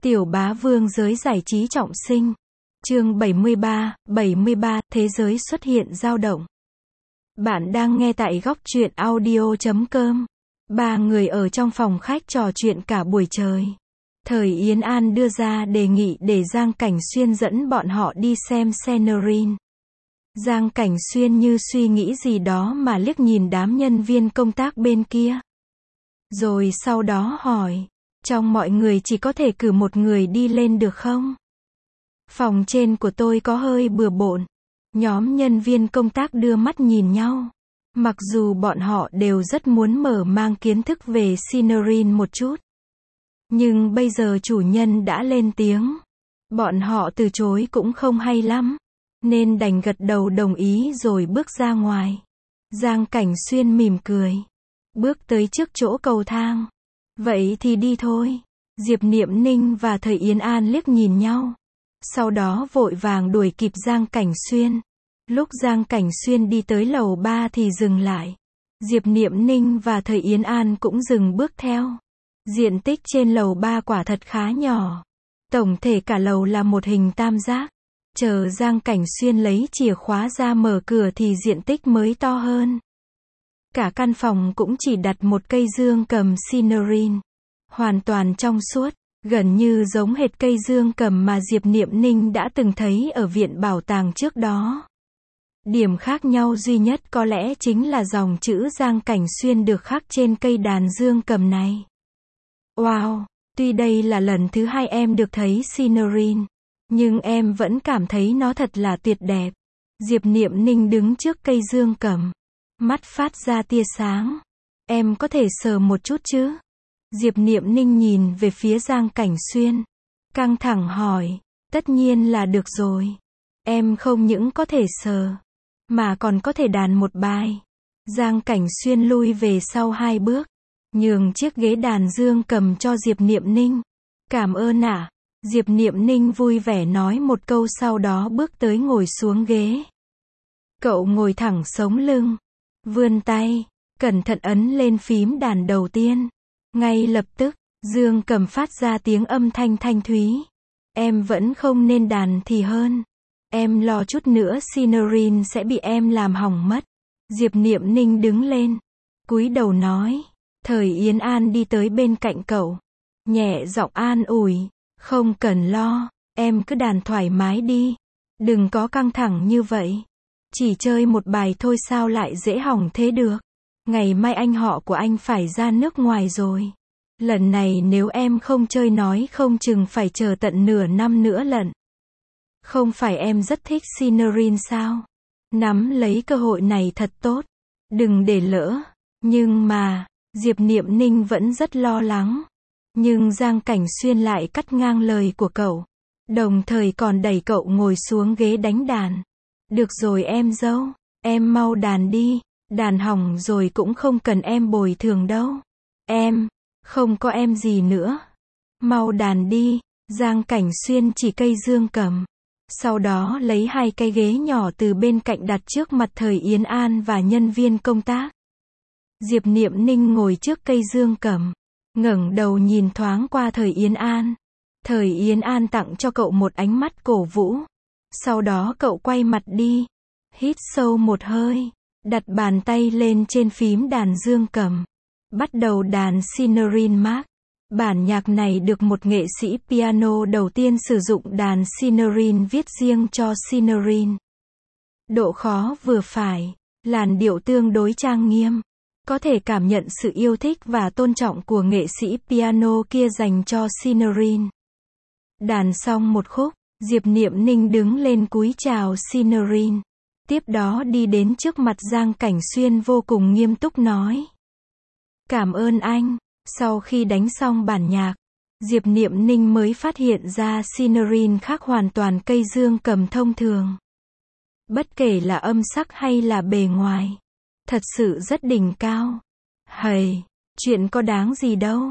Tiểu bá vương giới giải trí trọng sinh. Chương 73, thế giới xuất hiện dao động. Bạn đang nghe tại góc truyện audio.com. Ba người ở trong phòng khách trò chuyện cả buổi trời. Thời Yến An đưa ra đề nghị để Giang Cảnh Xuyên dẫn bọn họ đi xem Scenerin. Giang Cảnh Xuyên như suy nghĩ gì đó mà liếc nhìn đám nhân viên công tác bên kia. Rồi sau đó hỏi, trong mọi người chỉ có thể cử một người đi lên được không? Phòng trên của tôi có hơi bừa bộn. Nhóm nhân viên công tác đưa mắt nhìn nhau. Mặc dù bọn họ đều rất muốn mở mang kiến thức về Scenerin một chút. Nhưng bây giờ chủ nhân đã lên tiếng. Bọn họ từ chối cũng không hay lắm. Nên đành gật đầu đồng ý rồi bước ra ngoài. Giang Cảnh Xuyên mỉm cười. Bước tới trước chỗ cầu thang. Vậy thì đi thôi. Diệp Niệm Ninh và Thời Yến An liếc nhìn nhau. Sau đó vội vàng đuổi kịp Giang Cảnh Xuyên. Lúc Giang Cảnh Xuyên đi tới lầu 3 thì dừng lại. Diệp Niệm Ninh và Thời Yến An cũng dừng bước theo. Diện tích trên lầu 3 quả thật khá nhỏ. Tổng thể cả lầu là một hình tam giác. Chờ Giang Cảnh Xuyên lấy chìa khóa ra mở cửa thì diện tích mới to hơn. Cả căn phòng cũng chỉ đặt một cây dương cầm Scenerin. Hoàn toàn trong suốt, gần như giống hệt cây dương cầm mà Diệp Niệm Ninh đã từng thấy ở viện bảo tàng trước đó. Điểm khác nhau duy nhất có lẽ chính là dòng chữ Giang Cảnh Xuyên được khắc trên cây đàn dương cầm này. Wow, tuy đây là lần thứ hai em được thấy Scenerin, nhưng em vẫn cảm thấy nó thật là tuyệt đẹp. Diệp Niệm Ninh đứng trước cây dương cầm. Mắt phát ra tia sáng. Em có thể sờ một chút chứ? Diệp Niệm Ninh nhìn về phía Giang Cảnh Xuyên. Căng thẳng hỏi. Tất nhiên là được rồi. Em không những có thể sờ, mà còn có thể đàn một bài. Giang Cảnh Xuyên lui về sau 2 bước. Nhường chiếc ghế đàn dương cầm cho Diệp Niệm Ninh. Cảm ơn ạ. Diệp Niệm Ninh vui vẻ nói một câu sau đó bước tới ngồi xuống ghế. Cậu ngồi thẳng sống lưng. Vươn tay, cẩn thận ấn lên phím đàn đầu tiên. Ngay lập tức, dương cầm phát ra tiếng âm thanh thanh thúy. Em vẫn không nên đàn thì hơn. Em lo chút nữa Scenerin sẽ bị em làm hỏng mất. Diệp Niệm Ninh đứng lên, cúi đầu nói. Thời Yến An đi tới bên cạnh cậu. Nhẹ giọng an ủi. Không cần lo, em cứ đàn thoải mái đi. Đừng có căng thẳng như vậy. Chỉ chơi một bài thôi sao lại dễ hỏng thế được. Ngày mai anh họ của anh phải ra nước ngoài rồi. Lần này nếu em không chơi nói không chừng phải chờ tận nửa năm nữa lận. Không phải em rất thích Scenerin sao? Nắm lấy cơ hội này thật tốt. Đừng để lỡ. Nhưng mà, Diệp Niệm Ninh vẫn rất lo lắng. Nhưng Giang Cảnh Xuyên lại cắt ngang lời của cậu. Đồng thời còn đẩy cậu ngồi xuống ghế đánh đàn. Được rồi em dâu, em mau đàn đi, đàn hỏng rồi cũng không cần em bồi thường đâu. Em, không có em gì nữa. Mau đàn đi, Giang Cảnh Xuyên chỉ cây dương cầm. Sau đó lấy 2 cái ghế nhỏ từ bên cạnh đặt trước mặt Thời Yến An và nhân viên công tác. Diệp Niệm Ninh ngồi trước cây dương cầm, ngẩng đầu nhìn thoáng qua Thời Yến An. Thời Yến An tặng cho cậu một ánh mắt cổ vũ. Sau đó cậu quay mặt đi, hít sâu một hơi, đặt bàn tay lên trên phím đàn dương cầm, bắt đầu đàn Scenerin Mark. Bản nhạc này được một nghệ sĩ piano đầu tiên sử dụng đàn Scenerin viết riêng cho Scenerin. Độ khó vừa phải, làn điệu tương đối trang nghiêm, có thể cảm nhận sự yêu thích và tôn trọng của nghệ sĩ piano kia dành cho Scenerin. Đàn xong một khúc, Diệp Niệm Ninh đứng lên cúi chào Scenerin. Tiếp đó đi đến trước mặt Giang Cảnh Xuyên vô cùng nghiêm túc nói. Cảm ơn anh. Sau khi đánh xong bản nhạc, Diệp Niệm Ninh mới phát hiện ra Scenerin khác hoàn toàn cây dương cầm thông thường. Bất kể là âm sắc hay là bề ngoài. Thật sự rất đỉnh cao. Hầy, chuyện có đáng gì đâu.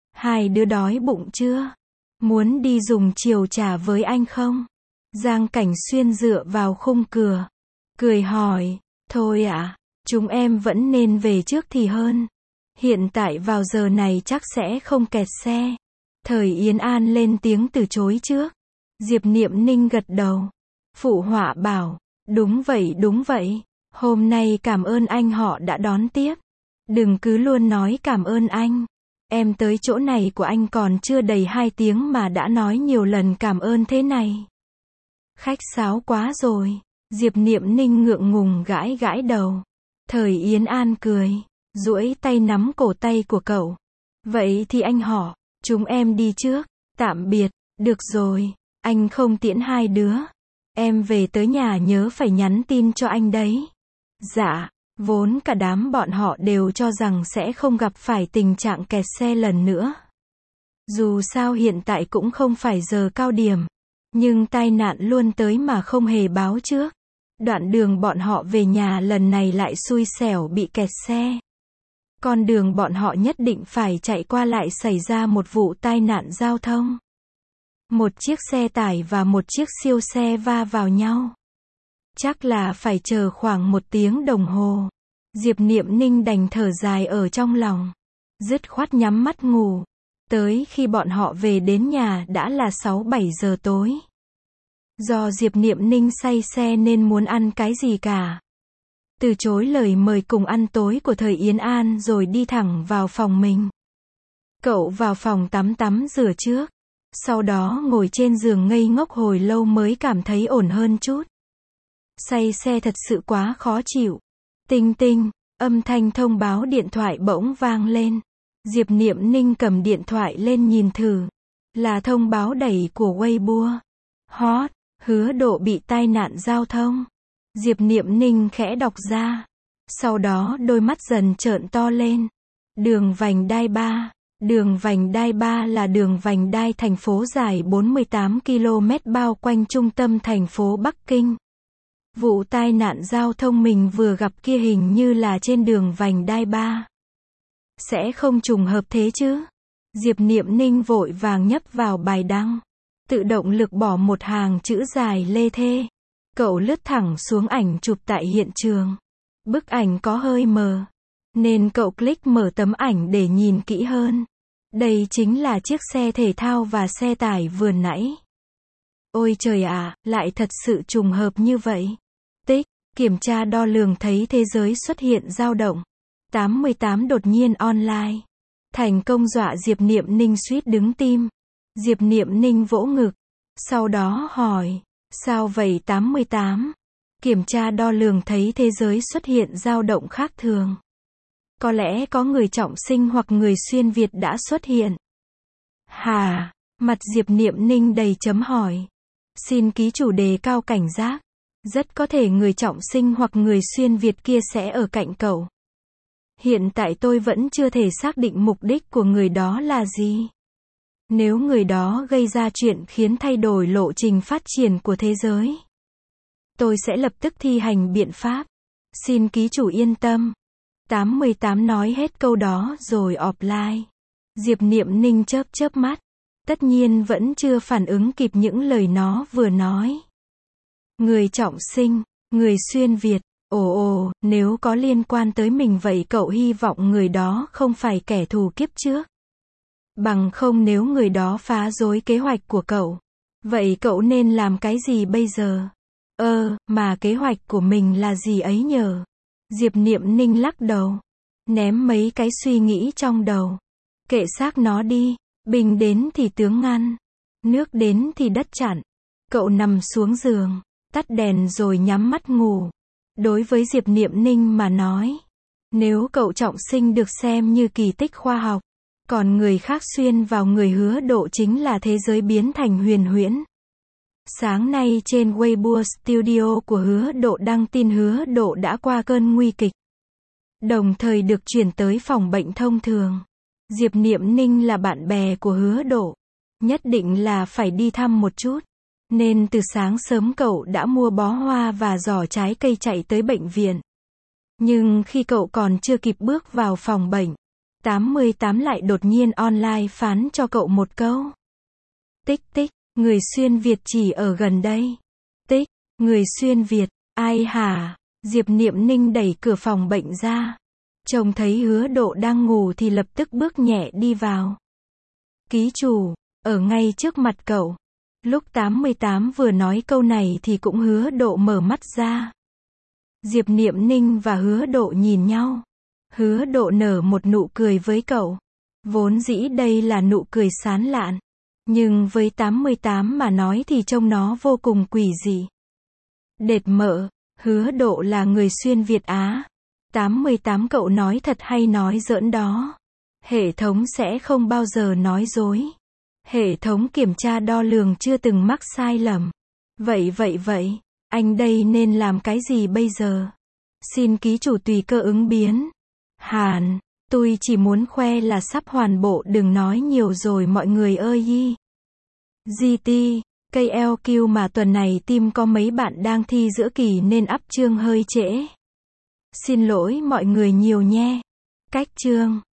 2 đứa đói bụng chưa? Muốn đi dùng chiều trà với anh không? Giang Cảnh Xuyên dựa vào khung cửa, cười hỏi. Thôi ạ, chúng em vẫn nên về trước thì hơn. Hiện tại vào giờ này chắc sẽ không kẹt xe. Thời Yến An lên tiếng từ chối trước. Diệp Niệm Ninh gật đầu. Phụ họa bảo, đúng vậy, hôm nay cảm ơn anh họ đã đón tiếp. Đừng cứ luôn nói cảm ơn anh. Em tới chỗ này của anh còn chưa đầy 2 tiếng mà đã nói nhiều lần cảm ơn thế này. Khách sáo quá rồi. Diệp Niệm Ninh ngượng ngùng gãi gãi đầu. Thời Yến An cười, duỗi tay nắm cổ tay của cậu. Vậy thì anh họ, chúng em đi trước. Tạm biệt. Được rồi, anh không tiễn hai đứa. Em về tới nhà nhớ phải nhắn tin cho anh đấy. Dạ. Vốn cả đám bọn họ đều cho rằng sẽ không gặp phải tình trạng kẹt xe lần nữa. Dù sao hiện tại cũng không phải giờ cao điểm. Nhưng tai nạn luôn tới mà không hề báo trước. Đoạn đường bọn họ về nhà lần này lại xui xẻo bị kẹt xe. Con đường bọn họ nhất định phải chạy qua lại xảy ra một vụ tai nạn giao thông. Một chiếc xe tải và một chiếc siêu xe va vào nhau. Chắc là phải chờ khoảng 1 tiếng đồng hồ. Diệp Niệm Ninh đành thở dài ở trong lòng. Dứt khoát nhắm mắt ngủ. Tới khi bọn họ về đến nhà đã là 6-7 giờ tối. Do Diệp Niệm Ninh say xe nên muốn ăn cái gì cả. Từ chối lời mời cùng ăn tối của Thời Yến An rồi đi thẳng vào phòng mình. Cậu vào phòng tắm rửa trước. Sau đó ngồi trên giường ngây ngốc hồi lâu mới cảm thấy ổn hơn chút. Say xe thật sự quá khó chịu. Tinh tinh, âm thanh thông báo điện thoại bỗng vang lên. Diệp Niệm Ninh cầm điện thoại lên nhìn thử. Là thông báo đẩy của Weibo. Hot, Hứa Độ bị tai nạn giao thông. Diệp Niệm Ninh khẽ đọc ra. Sau đó đôi mắt dần trợn to lên. Đường vành đai 3. Đường vành đai 3 là đường vành đai thành phố dài 48 km bao quanh trung tâm thành phố Bắc Kinh. Vụ tai nạn giao thông mình vừa gặp kia hình như là trên đường vành đai 3. Sẽ không trùng hợp thế chứ? Diệp Niệm Ninh vội vàng nhấp vào bài đăng. Tự động lực bỏ một hàng chữ dài lê thê. Cậu lướt thẳng xuống ảnh chụp tại hiện trường. Bức ảnh có hơi mờ, nên cậu click mở tấm ảnh để nhìn kỹ hơn. Đây chính là chiếc xe thể thao và xe tải vừa nãy. Ôi trời ạ, lại thật sự trùng hợp như vậy. Tích, kiểm tra đo lường thấy thế giới xuất hiện dao động. 88 đột nhiên online. Thành công dọa Diệp Niệm Ninh suýt đứng tim. Diệp Niệm Ninh vỗ ngực. Sau đó hỏi, sao vậy 88? Kiểm tra đo lường thấy thế giới xuất hiện dao động khác thường. Có lẽ có người trọng sinh hoặc người xuyên Việt đã xuất hiện. Hà, mặt Diệp Niệm Ninh đầy chấm hỏi. Xin ký chủ đề cao cảnh giác. Rất có thể người trọng sinh hoặc người xuyên Việt kia sẽ ở cạnh cậu. Hiện tại tôi vẫn chưa thể xác định mục đích của người đó là gì. Nếu người đó gây ra chuyện khiến thay đổi lộ trình phát triển của thế giới, tôi sẽ lập tức thi hành biện pháp. Xin ký chủ yên tâm. 88 nói hết câu đó rồi offline. Diệp Niệm Ninh chớp mắt. Tất nhiên vẫn chưa phản ứng kịp những lời nó vừa nói. Người trọng sinh, người xuyên Việt. Ồ, nếu có liên quan tới mình vậy cậu hy vọng người đó không phải kẻ thù kiếp trước. Bằng không nếu người đó phá rối kế hoạch của cậu, vậy cậu nên làm cái gì bây giờ? Mà kế hoạch của mình là gì ấy nhờ? Diệp Niệm Ninh lắc đầu. Ném mấy cái suy nghĩ trong đầu. Kệ xác nó đi. Bình đến thì tướng ngăn. Nước đến thì đất chặn. Cậu nằm xuống giường, tắt đèn rồi nhắm mắt ngủ. Đối với Diệp Niệm Ninh mà nói, nếu cậu trọng sinh được xem như kỳ tích khoa học, còn người khác xuyên vào người Hứa Độ chính là thế giới biến thành huyền huyễn. Sáng nay trên Weibo Studio của Hứa Độ đăng tin Hứa Độ đã qua cơn nguy kịch, đồng thời được chuyển tới phòng bệnh thông thường. Diệp Niệm Ninh là bạn bè của Hứa Độ, nhất định là phải đi thăm một chút. Nên từ sáng sớm cậu đã mua bó hoa và giỏ trái cây chạy tới bệnh viện. Nhưng khi cậu còn chưa kịp bước vào phòng bệnh, 88 lại đột nhiên online phán cho cậu một câu. Tích tích, người xuyên Việt chỉ ở gần đây. Tích, người xuyên Việt, ai hả? Diệp Niệm Ninh đẩy cửa phòng bệnh ra. Trông thấy Hứa Độ đang ngủ thì lập tức bước nhẹ đi vào. Ký chủ, ở ngay trước mặt cậu. Lúc 88 vừa nói câu này thì cũng Hứa Độ mở mắt ra. Diệp Niệm Ninh và Hứa Độ nhìn nhau. Hứa Độ nở một nụ cười với cậu. Vốn dĩ đây là nụ cười sán lạn. Nhưng với 88 mà nói thì trông nó vô cùng quỷ dị. Đệt mợ, Hứa Độ là người xuyên Việt Á. 88 cậu nói thật hay nói giỡn đó? Hệ thống sẽ không bao giờ nói dối. Hệ thống kiểm tra đo lường chưa từng mắc sai lầm. Vậy, anh đây nên làm cái gì bây giờ? Xin ký chủ tùy cơ ứng biến. Hàn, tôi chỉ muốn khoe là sắp hoàn bộ, đừng nói nhiều rồi mọi người ơi y. GT, KLQ mà tuần này team có mấy bạn đang thi giữa kỳ nên up chương hơi trễ. Xin lỗi mọi người nhiều nhé. Cách chương